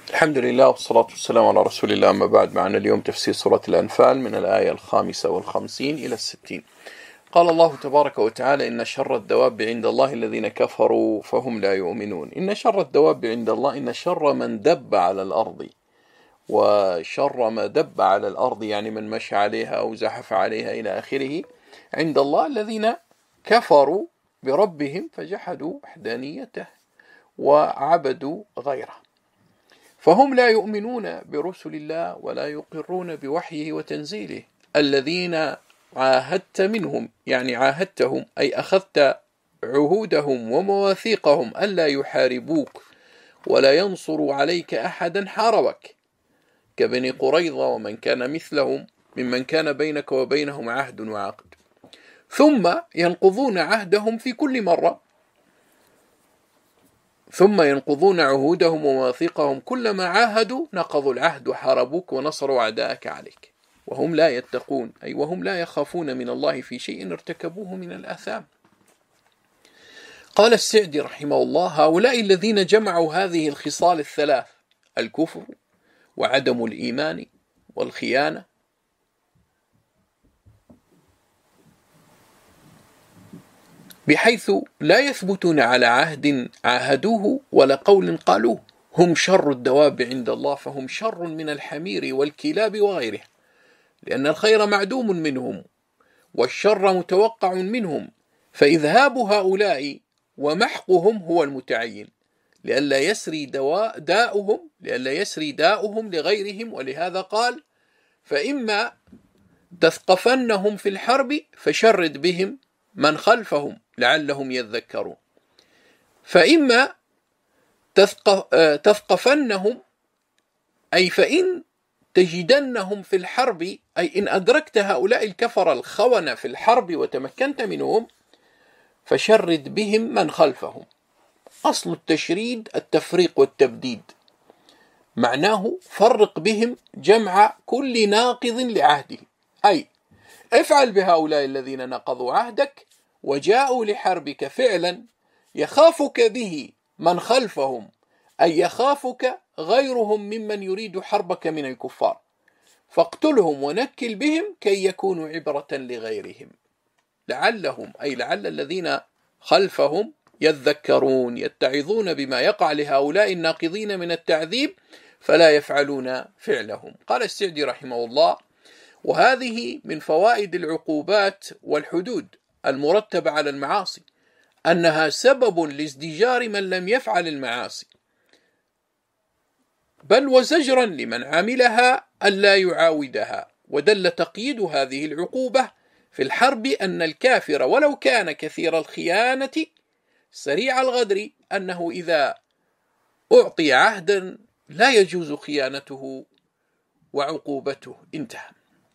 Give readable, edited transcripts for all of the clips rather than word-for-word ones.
الحمد لله والصلاة والسلام على رسول الله. أما بعد، معنا اليوم تفسير سورة الأنفال من الآية 55 إلى 60. قال الله تبارك وتعالى: إن شر الدواب عند الله الذين كفروا فهم لا يؤمنون. إن شر الدواب عند الله، إن شر من دب على الأرض، وشر ما دب على الأرض يعني من مشى عليها أو زحف عليها إلى آخره، عند الله الذين كفروا بربهم فجحدوا وحدانيته وعبدوا غيره، فهم لا يؤمنون برسل الله ولا يقرون بوحيه وتنزيله. الذين عاهدت منهم، يعني عاهدتهم أي أخذت عهودهم ومواثيقهم ألا يحاربوك ولا ينصروا عليك أحدا حاربك، كبني قريظة ومن كان مثلهم ممن كان بينك وبينهم عهد وعقد، ثم ينقضون عهدهم في كل مرة، ثم ينقضون عهودهم ومواثيقهم، كلما عاهدوا نقضوا العهد وحاربوك ونصروا أعداءك عليك، وهم لا يتقون، أي وهم لا يخافون من الله في شيء ارتكبوه من الآثام. قال السعدي رحمه الله: هؤلاء الذين جمعوا هذه الخصال الثلاث: الكفر وعدم الإيمان والخيانة، بحيث لا يثبتون على عهد عاهدوه ولا قول قالوه، هم شر الدواب عند الله، فهم شر من الحمير والكلاب وغيره، لأن الخير معدوم منهم والشر متوقع منهم، فإذهاب هؤلاء ومحقهم هو المتعين، لئلا يسري داؤهم لغيرهم. ولهذا قال: فإما تثقفنهم في الحرب فشرد بهم من خلفهم لعلهم يذكرون. فإما تثقفنهم، أي فإن تجدنهم في الحرب، أي إن أدركت هؤلاء الكفر الخونة في الحرب وتمكنت منهم، فشرد بهم من خلفهم. أصل التشريد التفريق والتبديد، معناه فرق بهم جمع كل ناقض لعهده، أي افعل بهؤلاء الذين نقضوا عهدك وجاءوا لحربك فعلا يخافك به من خلفهم، أي يخافك غيرهم ممن يريد حربك من الكفار، فاقتلهم ونكل بهم كي يكونوا عبرة لغيرهم، لعلهم أي لعل الذين خلفهم يذكرون، يتعظون بما يقع لهؤلاء الناقضين من التعذيب فلا يفعلون فعلهم. قال السعدي رحمه الله: وهذه من فوائد العقوبات والحدود المرتبة على المعاصي، أنها سبب لازدجار من لم يفعل المعاصي، بل وزجرا لمن عملها ألا يعاودها. ودل تقييد هذه العقوبة في الحرب أن الكافر ولو كان كثير الخيانة سريع الغدر، أنه إذا أعطي عهدا لا يجوز خيانته وعقوبته. انتهى.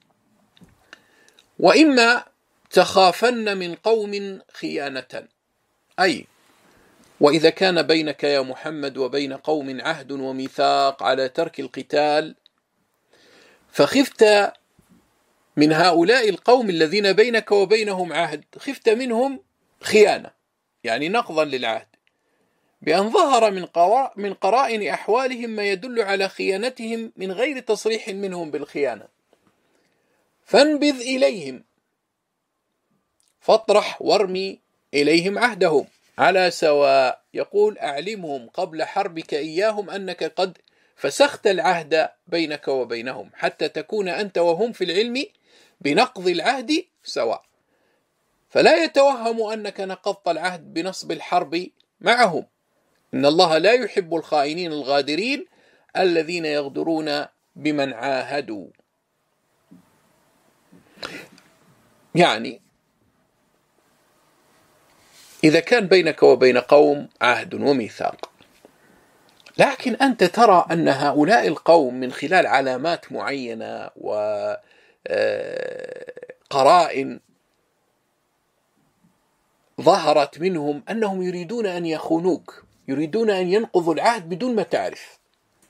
وإما تخافن من قوم خيانة، أي وإذا كان بينك يا محمد وبين قوم عهد وميثاق على ترك القتال، فخفت من هؤلاء القوم الذين بينك وبينهم عهد، خفت منهم خيانة يعني نقضا للعهد، بأن ظهر من قرائن أحوالهم ما يدل على خيانتهم من غير تصريح منهم بالخيانة، فانبذ إليهم، فاطرح وارمي إليهم عهدهم على سواء. يقول: أعلمهم قبل حربك إياهم أنك قد فسخت العهد بينك وبينهم، حتى تكون أنت وهم في العلم بنقض العهد سواء، فلا يتوهم أنك نقضت العهد بنصب الحرب معهم. إن الله لا يحب الخائنين الغادرين الذين يغدرون بمن عاهدوا. يعني إذا كان بينك وبين قوم عهد وميثاق، لكن أنت ترى أن هؤلاء القوم من خلال علامات معينة وقرائن ظهرت منهم أنهم يريدون أن يخونوك، يريدون أن ينقضوا العهد بدون ما تعرف،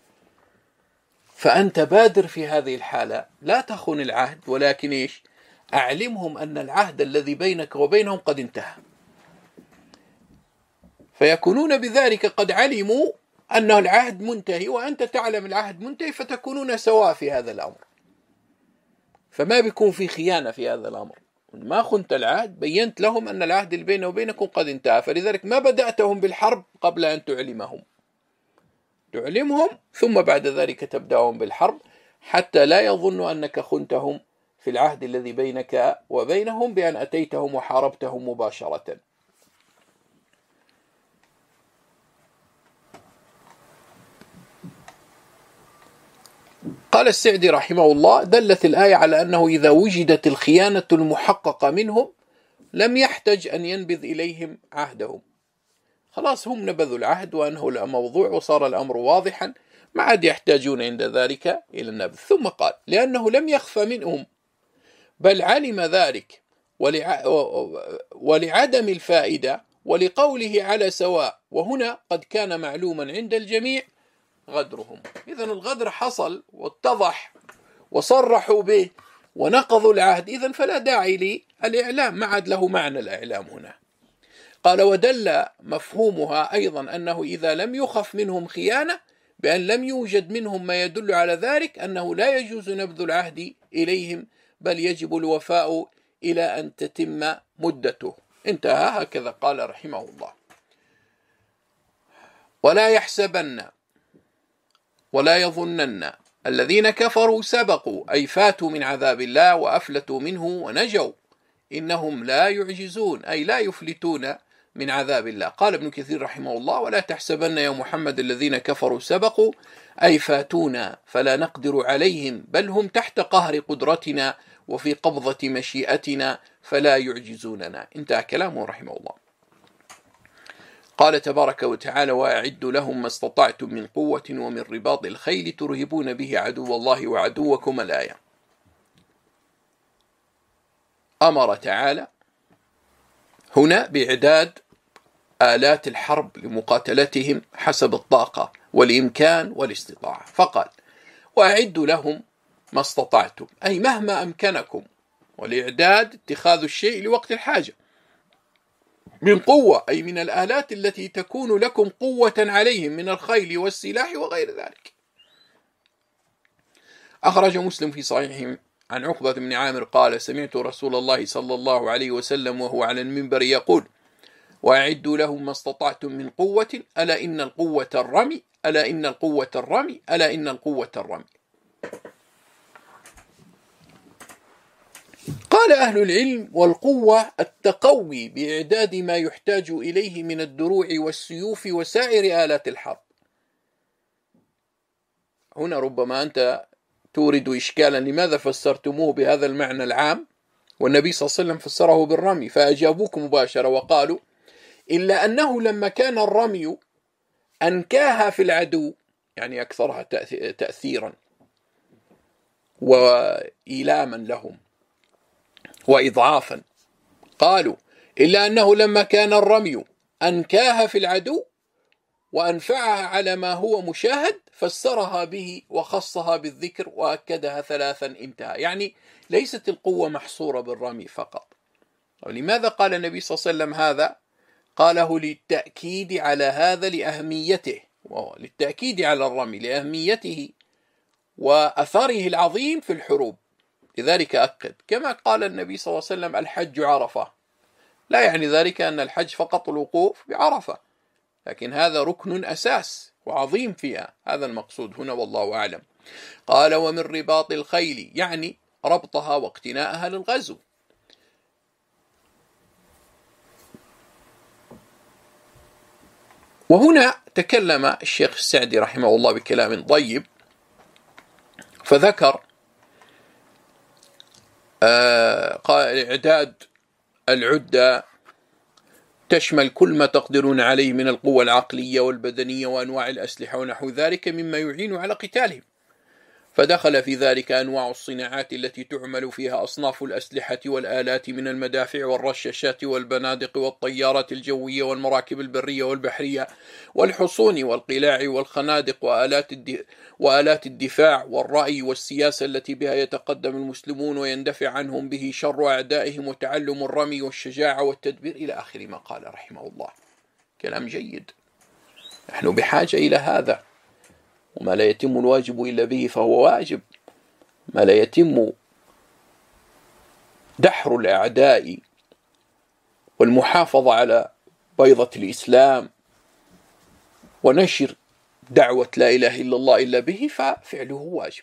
فأنت بادر في هذه الحالة، لا تخون العهد، ولكن إيش؟ أعلمهم أن العهد الذي بينك وبينهم قد انتهى، فيكونون بذلك قد علموا أن العهد منتهي وأنت تعلم العهد منتهي، فتكونون سواء في هذا الأمر، فما بيكون في خيانة في هذا الأمر. ما خنت العهد، بينت لهم أن العهد اللي بينه وبينكم قد انتهى، فلذلك ما بدأتهم بالحرب قبل أن تعلمهم، تعلمهم ثم بعد ذلك تبدأهم بالحرب، حتى لا يظنوا أنك خنتهم في العهد الذي بينك وبينهم بأن أتيتهم وحاربتهم مباشرة. قال السعدي رحمه الله: دلت الآية على أنه إذا وجدت الخيانة المحققة منهم لم يحتج أن ينبذ إليهم عهدهم، خلاص هم نبذوا العهد وأنه الموضوع وصار الأمر واضحا، ما عاد يحتاجون عند ذلك إلى النبذ. ثم قال: لأنه لم يخف منهم بل علم ذلك ولعدم الفائدة ولقوله على سواء، وهنا قد كان معلوما عند الجميع غدرهم. إذن الغدر حصل واتضح وصرحوا به ونقضوا العهد، إذن فلا داعي للإعلام، ما عاد له معنى الإعلام هنا. قال: ودل مفهومها أيضا أنه إذا لم يخف منهم خيانة بأن لم يوجد منهم ما يدل على ذلك أنه لا يجوز نبذ العهد إليهم، بل يجب الوفاء إلى أن تتم مدته. انتهى. هكذا قال رحمه الله: ولا يحسبن ولا يظنن الذين كفروا سبقوا، أي فاتوا من عذاب الله وأفلتوا منه ونجوا، إنهم لا يعجزون، أي لا يفلتون من عذاب الله. قال ابن كثير رحمه الله: ولا تحسبن يا محمد الذين كفروا سبقوا، أي فاتونا فلا نقدر عليهم، بل هم تحت قهر قدرتنا وفي قبضة مشيئتنا فلا يعجزوننا. انتهى كلامه رحمه الله. قال تبارك وتعالى: وأعدوا لهم ما استطعتم من قوة ومن رباط الخيل ترهبون به عدو الله وعدوكم. الآية. أمر تعالى هنا بإعداد آلات الحرب لمقاتلتهم حسب الطاقة والإمكان والاستطاعة، فقال: وأعدوا لهم ما استطعتم، أي مهما أمكنكم، والإعداد اتخاذ الشيء لوقت الحاجة، من قوة، أي من الآلات التي تكون لكم قوة عليهم من الخيل والسلاح وغير ذلك. أخرج مسلم في صحيحه عن عقبة بن عامر قال: سمعت رسول الله صلى الله عليه وسلم وهو على المنبر يقول: وأعدوا لهم ما استطعتم من قوة، ألا إن القوة الرمي، ألا إن القوة الرمي، ألا إن القوة الرمي. قال أهل العلم: والقوة التقوي بإعداد ما يحتاج إليه من الدروع والسيوف وسائر آلات الحرب. هنا ربما أنت تورد إشكالا: لماذا فسرتموه بهذا المعنى العام والنبي صلى الله عليه وسلم فسره بالرمي؟ فأجابوك مباشرة وقالوا: إلا أنه لما كان الرمي أنكاها في العدو، يعني أكثرها تأثيرا وإيلاما لهم وإضعافا، قالوا: إلا أنه لما كان الرمي أنكاها في العدو وأنفعها على ما هو مشاهد فسرها به وخصها بالذكر وأكدها ثلاثا. انتهى. يعني ليست القوة محصورة بالرمي فقط. ولماذا قال النبي صلى الله عليه وسلم هذا؟ قاله للتأكيد على هذا لأهميته، للتأكيد على الرمي لأهميته وأثره العظيم في الحروب، لذلك أكد. كما قال النبي صلى الله عليه وسلم: الحج عرفة، لا يعني ذلك أن الحج فقط الوقوف بعرفة، لكن هذا ركن أساس وعظيم فيها، هذا المقصود هنا والله أعلم. قال: ومن رباط الخيل، يعني ربطها واقتناءها للغزو. وهنا تكلم الشيخ السعدي رحمه الله بكلام طيب، فذكر قال: إعداد العدة تشمل كل ما تقدرون عليه من القوة العقلية والبدنية وأنواع الأسلحة ونحو ذلك مما يعين على قتالهم، فدخل في ذلك أنواع الصناعات التي تعمل فيها أصناف الأسلحة والآلات من المدافع والرشاشات والبنادق والطيارات الجوية والمراكب البرية والبحرية والحصون والقلاع والخنادق وآلات الدفاع والرأي والسياسة التي بها يتقدم المسلمون ويندفع عنهم به شر أعدائهم، وتعلم الرمي والشجاعة والتدبير، إلى آخر ما قال رحمه الله. كلام جيد. نحن بحاجة إلى هذا، وما لا يتم الواجب إلا به فهو واجب. ما لا يتم دحر الأعداء والمحافظة على بيضة الإسلام ونشر دعوة لا إله إلا الله إلا به ففعله واجب.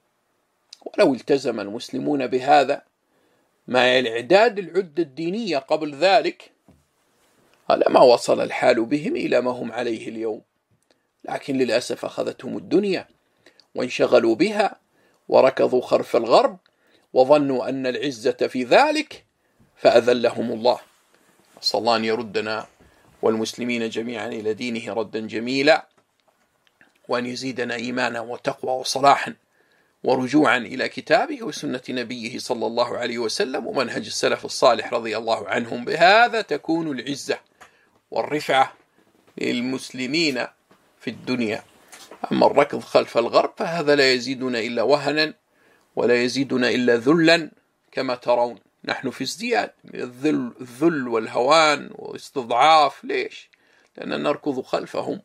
ولو التزم المسلمون بهذا مع الإعداد العدة الدينية قبل ذلك لما وصل الحال بهم إلى ما هم عليه اليوم، لكن للأسف أخذتهم الدنيا وانشغلوا بها وركضوا خلف الغرب وظنوا أن العزة في ذلك فأذلهم الله. صلى الله أن يردنا والمسلمين جميعا إلى دينه ردا جميلا، وأن يزيدنا إيمانا وتقوى وصلاحا ورجوعا إلى كتابه وسنة نبيه صلى الله عليه وسلم ومنهج السلف الصالح رضي الله عنهم. بهذا تكون العزة والرفعة للمسلمين في الدنيا. أما الركض خلف الغرب فهذا لا يزيدنا إلا وهنا ولا يزيدنا إلا ذلا، كما ترون نحن في ازدياد الذل والهوان واستضعاف. ليش؟ لأننا نركض خلفهم.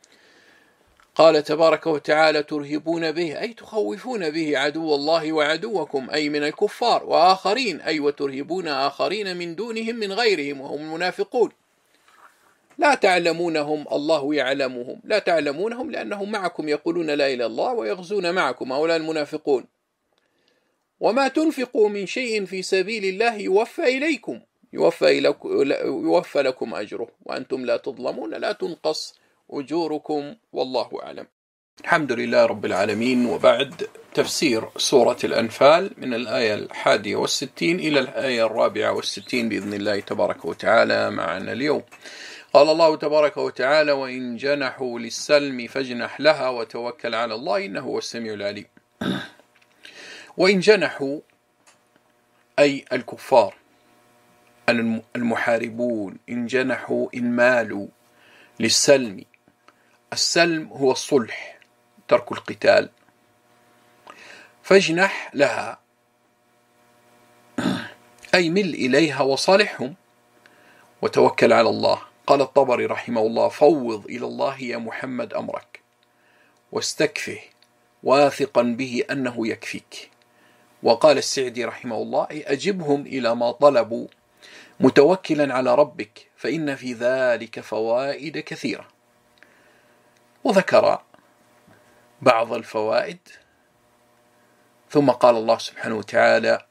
قال تبارك وتعالى: ترهبون به أي تخوفون به عدو الله وعدوكم، أي من الكفار، وآخرين أي وترهبون آخرين من دونهم من غيرهم وهم المنافقون. لا تعلمونهم الله يعلمهم، لا تعلمونهم لأنهم معكم يقولون لا إله إلا الله ويغزون معكم، هؤلاء المنافقون. وما تنفقوا من شيء في سبيل الله يوفى إليكم، يوفى لكم أجره وأنتم لا تظلمون، لا تنقص أجوركم، والله أعلم. الحمد لله رب العالمين. وبعد تفسير سورة الأنفال من الآية 61 إلى الآية 64 بإذن الله تبارك وتعالى معنا اليوم. قال الله تبارك وتعالى: وإن جنحوا للسلم فاجنح لها وتوكل على الله إنه هو السميع العليم. وإن جنحوا أي الكفار المحاربون، إن جنحوا إن مالوا للسلم. السلم هو الصلح، ترك القتال. فاجنح لها أي مل إليها وصالحهم وتوكل على الله. قال الطبري رحمه الله: فوض إلى الله يا محمد أمرك واستكفه واثقا به أنه يكفيك. وقال السعدي رحمه الله: أي أجبهم إلى ما طلبوا متوكلا على ربك فإن في ذلك فوائد كثيرة. وذكر بعض الفوائد، ثم قال الله سبحانه وتعالى: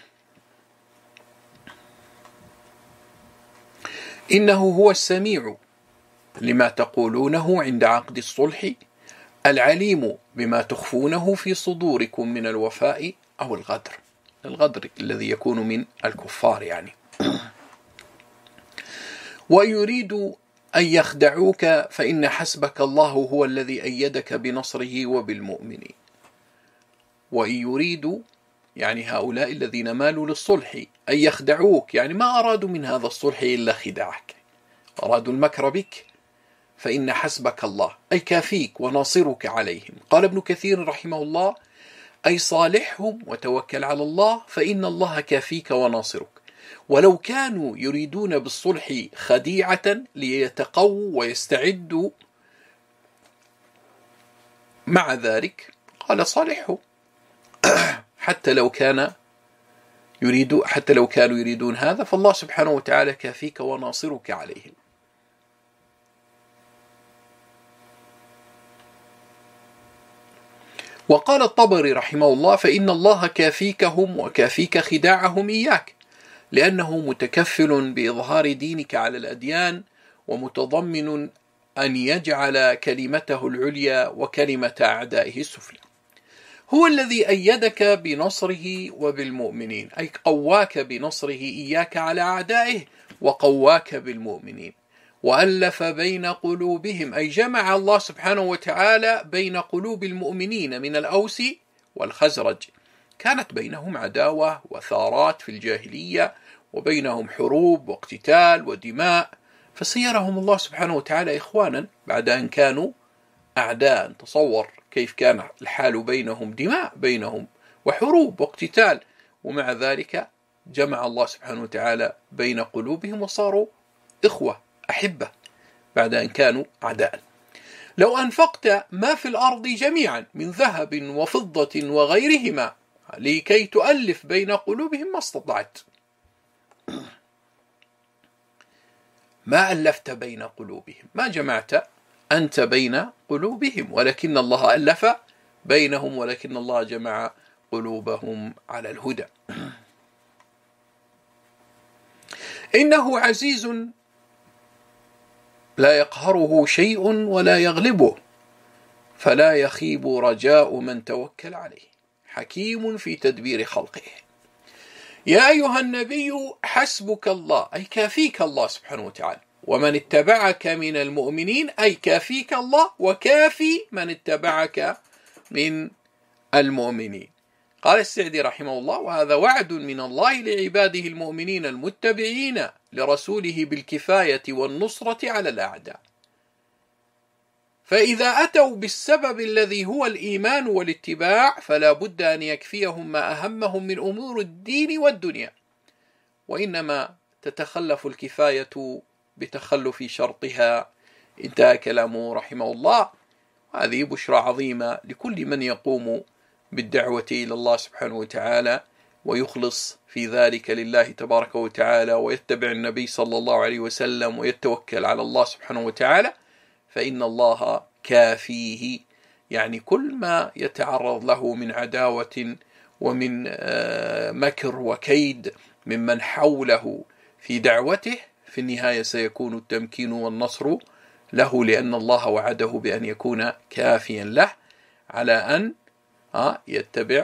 إنه هو السميع لما تقولونه عند عقد الصلح، العليم بما تخفونه في صدوركم من الوفاء أو الغدر. الغدر الذي يكون من الكفار يعني. ويريد أن يخدعوك فإن حسبك الله هو الذي أيدك بنصره وبالمؤمنين. وإن يريدوا يعني هؤلاء الذين مالوا للصلح أن يخدعوك، يعني ما أرادوا من هذا الصلح إلا خداعك، أرادوا المكر بك، فإن حسبك الله أي كافيك وناصرك عليهم. قال ابن كثير رحمه الله: أي صالحهم وتوكل على الله فإن الله كافيك وناصرك. ولو كانوا يريدون بالصلح خديعة ليتقووا ويستعدوا مع ذلك قال صالحهم حتى لو كانوا يريدون هذا فالله سبحانه وتعالى كافيك وناصرك عليهم. وقال الطبري رحمه الله: فإن الله كافيكهم وكافيك خداعهم إياك، لأنه متكفل بإظهار دينك على الأديان ومتضمن أن يجعل كلمته العليا وكلمة أعدائه السفلى. هو الذي أيدك بنصره وبالمؤمنين، أي قواك بنصره إياك على أعدائه وقواك بالمؤمنين. وألف بين قلوبهم، أي جمع الله سبحانه وتعالى بين قلوب المؤمنين من الأوس والخزرج. كانت بينهم عداوة وثارات في الجاهلية، وبينهم حروب واقتتال ودماء، فسيرهم الله سبحانه وتعالى إخوانا بعد أن كانوا أعداء. تصور كيف كان الحال بينهم، دماء بينهم وحروب واقتتال، ومع ذلك جمع الله سبحانه وتعالى بين قلوبهم وصاروا إخوة أحبة بعد أن كانوا أعداء. لو أنفقت ما في الأرض جميعا من ذهب وفضة وغيرهما لكي تؤلف بين قلوبهم ما استطعت. ما ألفت بين قلوبهم، ما جمعت أنت بين قلوبهم، ولكن الله ألف بينهم، ولكن الله جمع قلوبهم على الهدى. إنه عزيز لا يقهره شيء ولا يغلبه، فلا يخيب رجاء من توكل عليه، حكيم في تدبير خلقه. يا أيها النبي حسبك الله، أي كافيك الله سبحانه وتعالى، ومن اتبعك من المؤمنين، أي كافيك الله وكافي من اتبعك من المؤمنين. قال السعدي رحمه الله: وهذا وعد من الله لعباده المؤمنين المتبعين لرسوله بالكفاية والنصرة على الأعداء. فإذا أتوا بالسبب الذي هو الإيمان والاتباع فلا بد أن يكفيهم ما أهمهم من أمور الدين والدنيا، وإنما تتخلف الكفاية بتخلف شرطها. انتهى كلامه رحمه الله. هذه بشرى عظيمة لكل من يقوم بالدعوة إلى الله سبحانه وتعالى ويخلص في ذلك لله تبارك وتعالى، ويتبع النبي صلى الله عليه وسلم ويتوكل على الله سبحانه وتعالى، فإن الله كافيه. يعني كل ما يتعرض له من عداوة ومن مكر وكيد ممن حوله في دعوته، في النهاية سيكون التمكين والنصر له، لأن الله وعده بأن يكون كافيا له على أن يتبع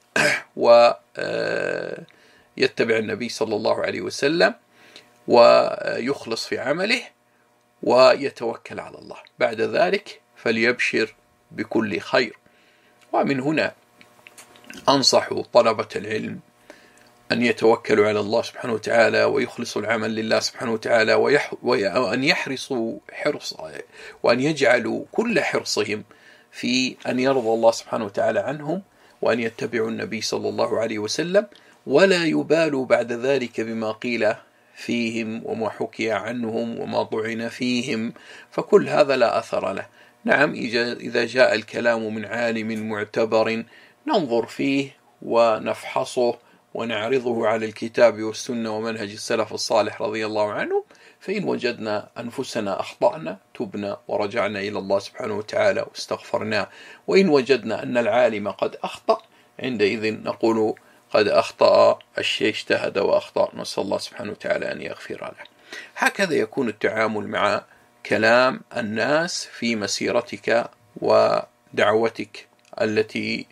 النبي صلى الله عليه وسلم ويخلص في عمله ويتوكل على الله. بعد ذلك فليبشر بكل خير. ومن هنا أنصح طلبة العلم أن يتوكلوا على الله سبحانه وتعالى ويخلصوا العمل لله سبحانه وتعالى، وأن يحرصوا وأن يجعلوا كل حرصهم في أن يرضى الله سبحانه وتعالى عنهم، وأن يتبعوا النبي صلى الله عليه وسلم، ولا يبالوا بعد ذلك بما قيل فيهم وما حكي عنهم وما طعن فيهم، فكل هذا لا أثر له. نعم، إذا جاء الكلام من عالم معتبر ننظر فيه ونفحصه ونعرضه على الكتاب والسنة ومنهج السلف الصالح رضي الله عنه، فإن وجدنا أنفسنا أخطأنا تبنا ورجعنا إلى الله سبحانه وتعالى واستغفرنا، وإن وجدنا أن العالم قد أخطأ عندئذ نقول قد أخطأ الشيء، اجتهد وأخطأ، نسأل الله سبحانه وتعالى أن يغفر له. هكذا يكون التعامل مع كلام الناس في مسيرتك ودعوتك التي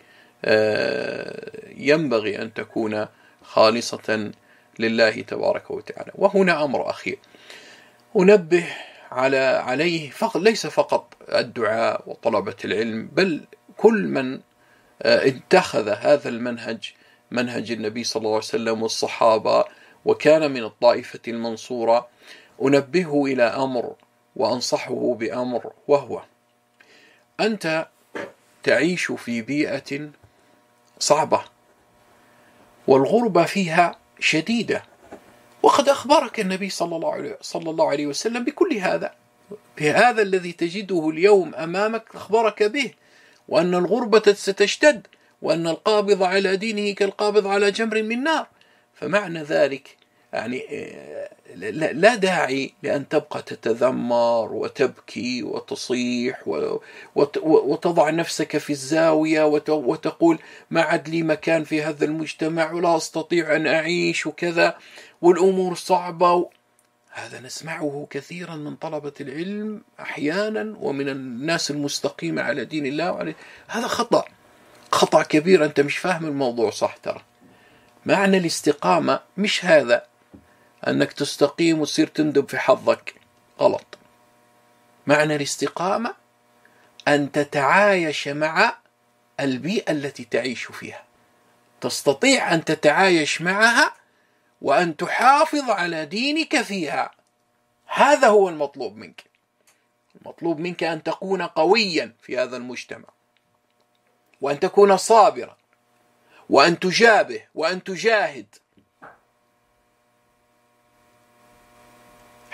ينبغي أن تكون خالصة لله تبارك وتعالى. وهنا أمر أخير أنبه عليه، ليس فقط الدعاء وطلبة العلم، بل كل من اتخذ هذا المنهج، منهج النبي صلى الله عليه وسلم والصحابة وكان من الطائفة المنصورة، أنبهه إلى أمر وأنصحه بأمر، وهو أنت تعيش في بيئة صعبة والغربة فيها شديدة، وقد أخبرك النبي صلى الله عليه وسلم بكل هذا، بهذا الذي تجده اليوم أمامك أخبرك به، وأن الغربة ستشتد، وأن القابض على دينه كالقابض على جمر من نار. فمعنى ذلك يعني لا داعي لأن تبقى تتذمر وتبكي وتصيح وتضع نفسك في الزاوية وتقول ما عاد لي مكان في هذا المجتمع ولا أستطيع أن أعيش وكذا والأمور صعبة. هذا نسمعه كثيرا من طلبة العلم أحيانا ومن الناس المستقيمة على دين الله. هذا خطأ كبير، أنت مش فاهم الموضوع صح. ترى معنى الاستقامة مش هذا أنك تستقيم وتصير تندب في حظك، غلط. معنى الاستقامة أن تتعايش مع البيئة التي تعيش فيها، تستطيع أن تتعايش معها وأن تحافظ على دينك فيها. هذا هو المطلوب منك. المطلوب منك أن تكون قويا في هذا المجتمع، وأن تكون صابرا، وأن تجابه، وأن تجاهد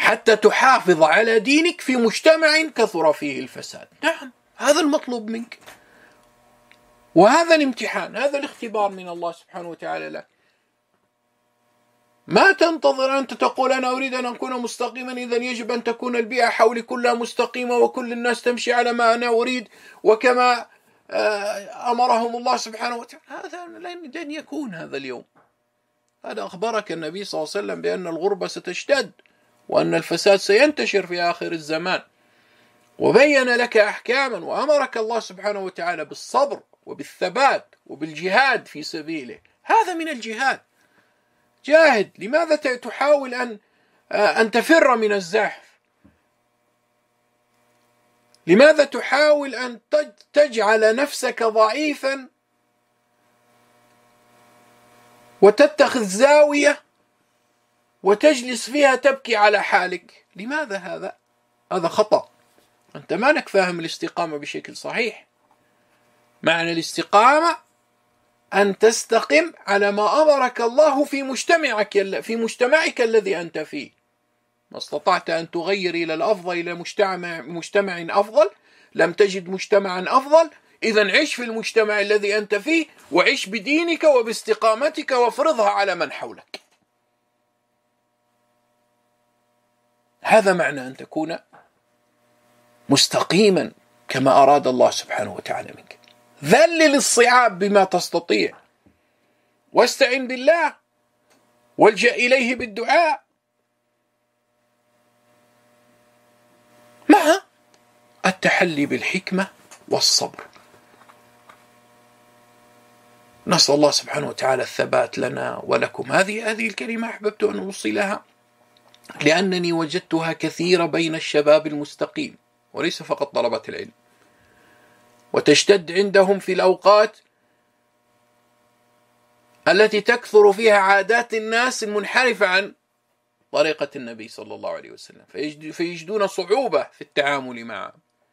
حتى تحافظ على دينك في مجتمع كثر فيه الفساد. نعم، هذا المطلوب منك، وهذا الامتحان، هذا الاختبار من الله سبحانه وتعالى لك. ما تنتظر أنت تقول أنا أريد أن أكون مستقيما، إذا يجب أن تكون البيئة حولي كلها مستقيمة وكل الناس تمشي على ما أنا أريد وكما أمرهم الله سبحانه وتعالى. هذا لن يكون هذا اليوم. هذا أخبرك النبي صلى الله عليه وسلم بأن الغربة ستشتد وأن الفساد سينتشر في آخر الزمان، وبين لك أحكاما، وأمرك الله سبحانه وتعالى بالصبر وبالثبات وبالجهاد في سبيله. هذا من الجهاد. جاهد. لماذا تحاول أن تفر من الزحف؟ لماذا تحاول أن تجعل نفسك ضعيفا وتتخذ زاوية وتجلس فيها تبكي على حالك؟ لماذا هذا؟ هذا خطأ. أنت مانك فاهم الاستقامة بشكل صحيح. معنى الاستقامة أن تستقم على ما أمرك الله في مجتمعك الذي أنت فيه. ما استطعت أن تغير إلى الأفضل، إلى مجتمع أفضل، لم تجد مجتمعا أفضل، إذن عش في المجتمع الذي أنت فيه، وعش بدينك وباستقامتك وافرضها على من حولك. هذا معنى أن تكون مستقيما كما أراد الله سبحانه وتعالى منك. ذلل الصعاب بما تستطيع، واستعن بالله، والجأ إليه بالدعاء، مع التحلي بالحكمة والصبر. نسأل الله سبحانه وتعالى الثبات لنا ولكم. هذه الكلمة أحببت أن أوصلها لأنني وجدتها كثيرة بين الشباب المستقيم، وليس فقط طلبة العلم، وتشتد عندهم في الأوقات التي تكثر فيها عادات الناس المنحرفة عن طريقة النبي صلى الله عليه وسلم، فيجدون صعوبة في التعامل معه.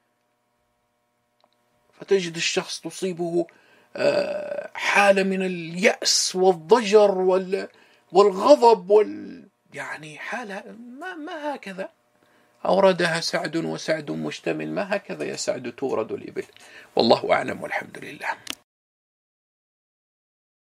فتجد الشخص تصيبه حالة من اليأس والضجر والغضب يعني حالة ما هكذا أوردها سعد، وسعد مشتمل، ما هكذا يا سعد تورد الإبل. والله أعلم والحمد لله.